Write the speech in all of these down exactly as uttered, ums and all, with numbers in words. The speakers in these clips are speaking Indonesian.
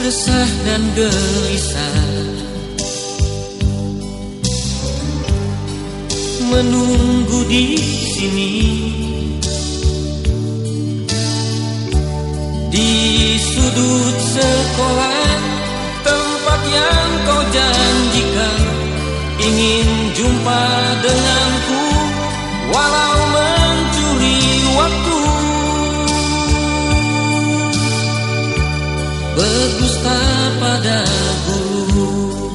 resah dan gelisah, menunggu di sini, di sudut sekolah, tempat yang kau janjikan, ingin jumpa denganku, walau mencuri waktu. Berdusta pada guru,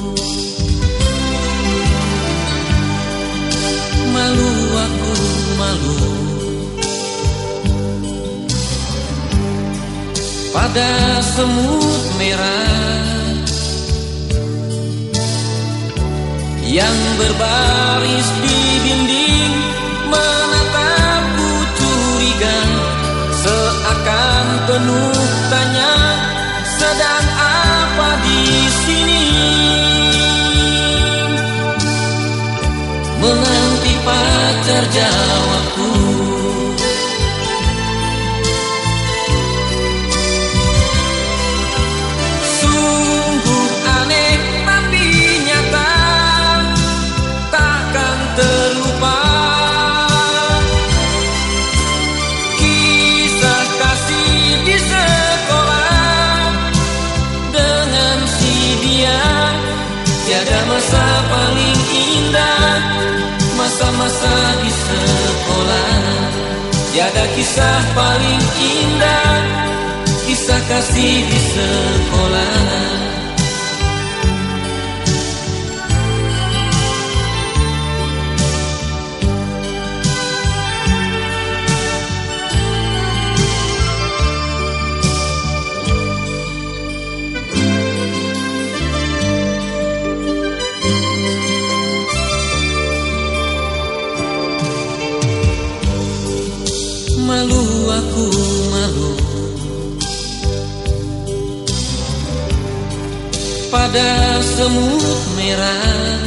malu aku malu, pada semut merah yang berbaris di dinding, menatapku curiga, seakan penuh tanya, sedang apa di sini? Menanti pacar jawabku. Sungguh aneh tapi nyata, takkan terlupa kisah kasih di sekolah dengan si dia. Tiada masa paling indah, masa-masa di sekolah. Tiada kisah paling indah, kisah kasih di sekolah. Malu aku malu, pada semut merah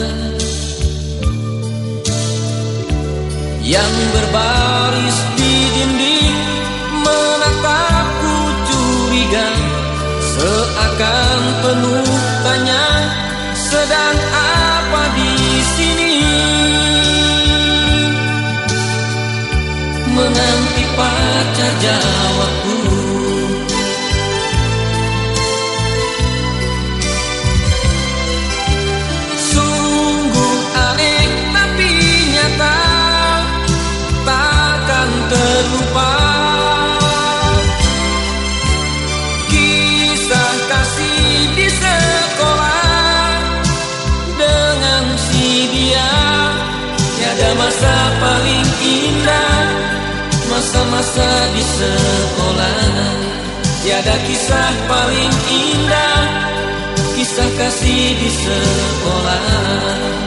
yang berbaris di dinding, menatapku curiga, seakan penuh tanya, sedang apa di sini? Menanti pacar jawabku. Sungguh aneh tapi nyata, takkan terlupa kisah kasih di sekolah dengan si dia. Tiada masa paling indah, masa-masa di sekolah. Tiada kisah paling indah, kisah kasih di sekolah.